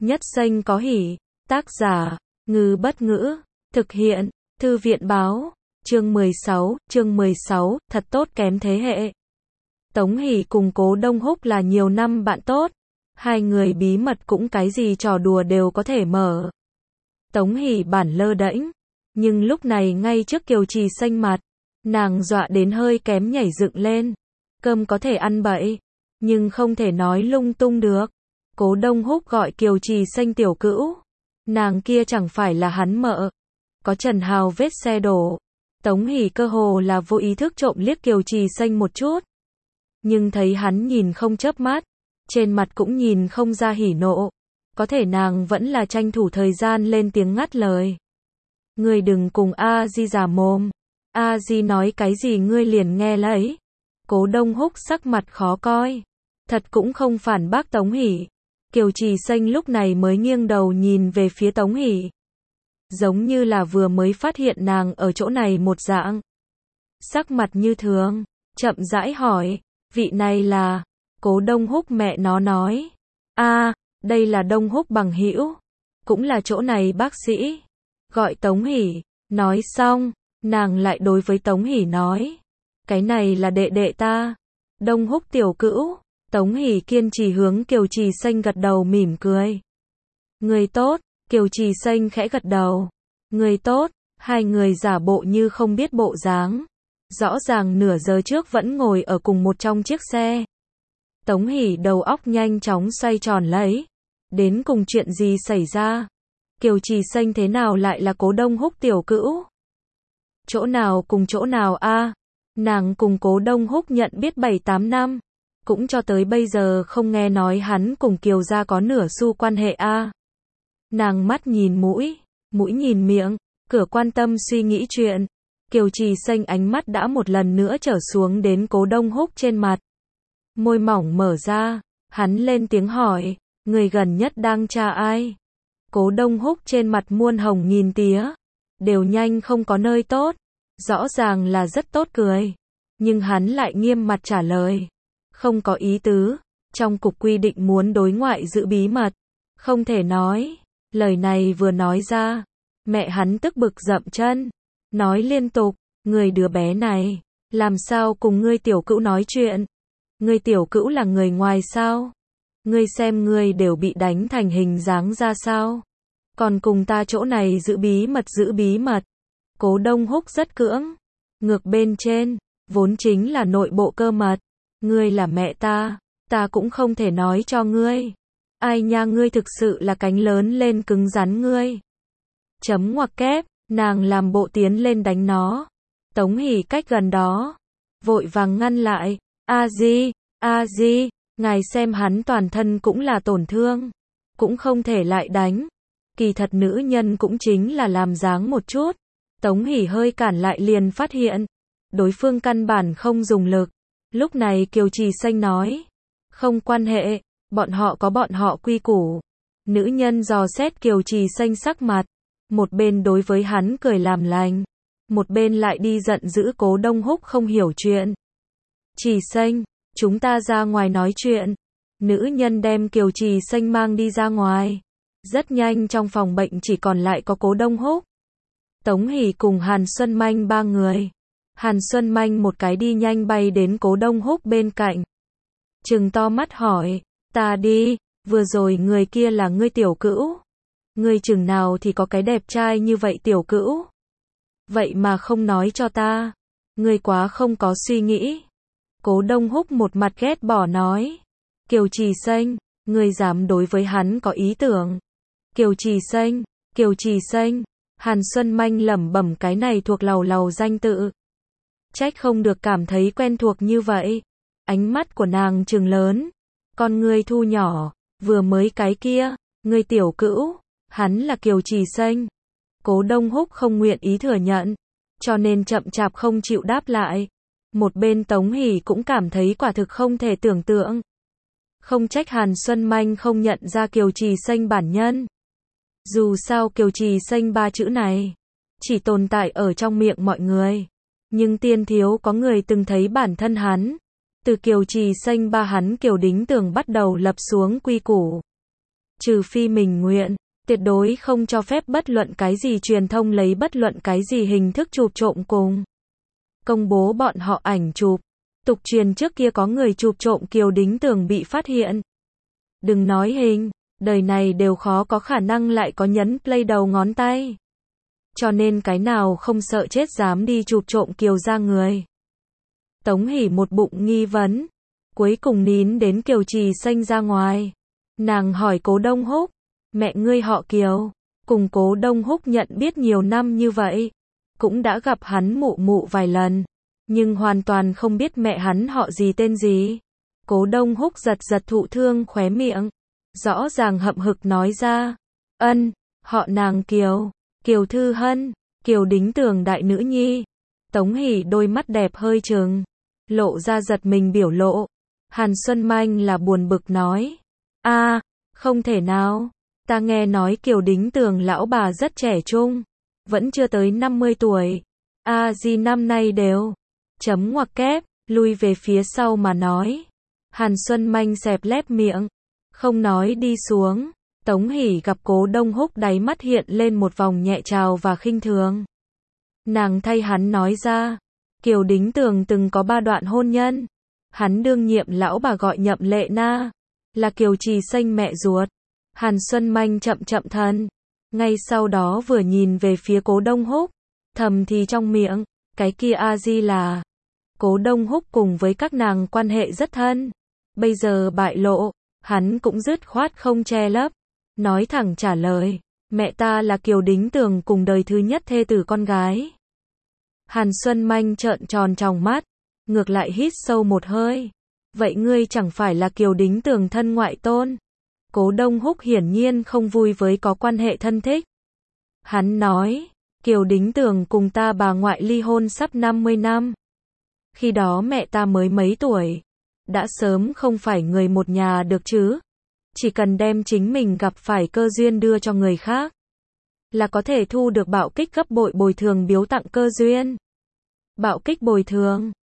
Nhất xanh có hỉ. Tác giả, Ngư Bất Ngữ. Thực hiện, Thư viện Báo. Chương 16, thật tốt kém thế hệ. Tống Hỷ cùng Cố Đông Húc là nhiều năm bạn tốt. Hai người bí mật cũng cái gì trò đùa đều có thể mở. Tống Hỷ bản lơ đễnh, nhưng lúc này ngay trước Kiều Trì xanh mặt, nàng dọa đến hơi kém nhảy dựng lên. Cơm có thể ăn bậy, nhưng không thể nói lung tung được. Cố Đông Húc gọi Kiều Trì xanh tiểu cữu. Nàng kia chẳng phải là hắn mợ. Có Trần Hào vết xe đổ. Tống Hỷ cơ hồ là vô ý thức trộm liếc Kiều Trì xanh một chút. Nhưng thấy hắn nhìn không chớp mắt, trên mặt cũng nhìn không ra hỉ nộ. Có thể nàng vẫn là tranh thủ thời gian lên tiếng ngắt lời. Ngươi đừng cùng A Di giả mồm. A Di nói cái gì ngươi liền nghe lấy. Cố Đông Húc sắc mặt khó coi. Thật cũng không phản bác Tống Hỷ. Kiều Trì xanh lúc này mới nghiêng đầu nhìn về phía Tống Hỷ. Giống như là vừa mới phát hiện nàng ở chỗ này một dạng. Sắc mặt như thường, chậm rãi hỏi, vị này là... Cố Đông Húc mẹ nó nói. Đây là Đông Húc bằng hữu. Cũng là chỗ này bác sĩ. Gọi Tống Hỷ. Nói xong, nàng lại đối với Tống Hỷ nói. Cái này là đệ đệ ta. Đông Húc tiểu cữu. Tống Hỷ kiên trì hướng Kiều Trì xanh gật đầu mỉm cười. Người tốt. Kiều Trì xanh khẽ gật đầu. Người tốt. Hai người giả bộ như không biết bộ dáng. Rõ ràng nửa giờ trước vẫn ngồi ở cùng một trong chiếc xe. Tống Hỷ đầu óc nhanh chóng xoay tròn lấy. Đến cùng chuyện gì xảy ra? Kiều Trì xanh thế nào lại là Cố Đông Húc tiểu cữu? Chỗ nào cùng chỗ nào a? Nàng cùng Cố Đông Húc nhận biết 7-8 năm. Cũng cho tới bây giờ không nghe nói hắn cùng Kiều gia có nửa xu quan hệ a. Nàng mắt nhìn mũi, mũi nhìn miệng, cửa quan tâm suy nghĩ chuyện. Kiều Trì xanh ánh mắt đã một lần nữa trở xuống đến Cố Đông Húc trên mặt. Môi mỏng mở ra, hắn lên tiếng hỏi, người gần nhất đang tra ai? Cố Đông Húc trên mặt muôn hồng nghìn tía, đều nhanh không có nơi tốt, rõ ràng là rất tốt cười, nhưng hắn lại nghiêm mặt trả lời, không có ý tứ, trong cục quy định muốn đối ngoại giữ bí mật, không thể nói. Lời này vừa nói ra, mẹ hắn tức bực dậm chân, nói liên tục, người đứa bé này, làm sao cùng ngươi tiểu cữu nói chuyện? Ngươi tiểu cữu là người ngoài sao? Ngươi xem ngươi đều bị đánh thành hình dáng ra sao? Còn cùng ta chỗ này giữ bí mật. Cố Đông Húc rất cưỡng. Ngược bên trên, vốn chính là nội bộ cơ mật. Ngươi là mẹ ta cũng không thể nói cho ngươi. Ai nha ngươi thực sự là cánh lớn lên cứng rắn ngươi. Chấm ngoặc kép, nàng làm bộ tiến lên đánh nó. Tống Hỷ cách gần đó, vội vàng ngăn lại. A Di, ngài xem hắn toàn thân cũng là tổn thương, cũng không thể lại đánh. Kỳ thật nữ nhân cũng chính là làm dáng một chút. Tống Hỷ hơi cản lại liền phát hiện, đối phương căn bản không dùng lực. Lúc này Kiều Trì xanh nói, không quan hệ, bọn họ có bọn họ quy củ. Nữ nhân dò xét Kiều Trì xanh sắc mặt, một bên đối với hắn cười làm lành, một bên lại đi giận dữ Cố Đông Húc không hiểu chuyện. Trì xanh, chúng ta ra ngoài nói chuyện. Nữ nhân đem Kiều Trì xanh mang đi ra ngoài. Rất nhanh trong phòng bệnh chỉ còn lại có Cố Đông Húc, Tống Hỷ cùng Hàn Xuân Manh ba người. Hàn Xuân Manh một cái đi nhanh bay đến Cố Đông Húc bên cạnh. Trừng to mắt hỏi, ta đi, vừa rồi người kia là ngươi tiểu cữu. Ngươi chừng nào thì có cái đẹp trai như vậy tiểu cữu. Vậy mà không nói cho ta. Ngươi quá không có suy nghĩ. Cố Đông Húc một mặt ghét bỏ nói. Kiều Trì xanh, ngươi dám đối với hắn có ý tưởng. Kiều Trì xanh, Hàn Xuân Manh lẩm bẩm cái này thuộc lầu danh tự. Trách không được cảm thấy quen thuộc như vậy. Ánh mắt của nàng trừng lớn. Con ngươi thu nhỏ, vừa mới cái kia, ngươi tiểu cữu, hắn là Kiều Trì xanh. Cố Đông Húc không nguyện ý thừa nhận, cho nên chậm chạp không chịu đáp lại. Một bên Tống Hỷ cũng cảm thấy quả thực không thể tưởng tượng. Không trách Hàn Xuân Manh không nhận ra Kiều Trì xanh bản nhân. Dù sao Kiều Trì xanh ba chữ này chỉ tồn tại ở trong miệng mọi người, nhưng tiên thiếu có người từng thấy bản thân hắn. Từ Kiều Trì xanh ba hắn Kiều Đính Tường bắt đầu lập xuống quy củ. trừ phi mình nguyện, tuyệt đối không cho phép bất luận cái gì truyền thông lấy bất luận cái gì hình thức chụp trộm cùng công bố bọn họ ảnh chụp. Tục truyền trước kia có người chụp trộm Kiều Đính Tường bị phát hiện. Đừng nói hình, đời này đều khó có khả năng lại có nhấn play đầu ngón tay. Cho nên cái nào không sợ chết dám đi chụp trộm Kiều ra người. Tống Hỷ một bụng nghi vấn, cuối cùng nín đến Kiều Trì Xanh ra ngoài. Nàng hỏi Cố Đông Húc, mẹ ngươi họ Kiều, cùng Cố Đông Húc nhận biết nhiều năm như vậy, cũng đã gặp hắn mụ mụ vài lần, nhưng hoàn toàn không biết mẹ hắn họ gì tên gì. Cố Đông Húc giật giật thụ thương khóe miệng, rõ ràng hậm hực nói ra, ân, họ nàng Kiều, Kiều Thư Hân, Kiều Đính Tường đại nữ nhi. Tống Hỷ đôi mắt đẹp hơi trừng, lộ ra giật mình biểu lộ. Hàn Xuân Manh là buồn bực nói, không thể nào, ta nghe nói Kiều Đính Tường lão bà rất trẻ trung, vẫn chưa tới 50 tuổi, gì năm nay đều, chấm ngoặc kép, lui về phía sau mà nói. Hàn Xuân Manh xẹp lép miệng, không nói đi xuống. Tống Hỷ gặp Cố Đông Húc đáy mắt hiện lên một vòng nhẹ trào và khinh thường. Nàng thay hắn nói ra, Kiều Đính Tường từng có 3 đoạn hôn nhân. Hắn đương nhiệm lão bà gọi Nhậm Lệ Na, là Kiều Trì Xanh mẹ ruột. Hàn Xuân Manh chậm chậm thân, ngay sau đó vừa nhìn về phía Cố Đông Húc, thầm thì trong miệng, cái kia a-di là. Cố Đông Húc cùng với các nàng quan hệ rất thân, bây giờ bại lộ, hắn cũng dứt khoát không che lấp, nói thẳng trả lời, mẹ ta là Kiều Đính Tường cùng đời thứ nhất thê tử con gái. Hàn Xuân Manh trợn tròn tròng mắt, ngược lại hít sâu một hơi, vậy ngươi chẳng phải là Kiều Đính Tường thân ngoại tôn? Cố Đông Húc hiển nhiên không vui với có quan hệ thân thích. Hắn nói, Kiều Đính Tường cùng ta bà ngoại ly hôn sắp 50 năm. Khi đó mẹ ta mới mấy tuổi, đã sớm không phải người một nhà được chứ. Chỉ cần đem chính mình gặp phải cơ duyên đưa cho người khác, là có thể thu được bạo kích gấp bội bồi thường biếu tặng cơ duyên. Bạo kích bồi thường.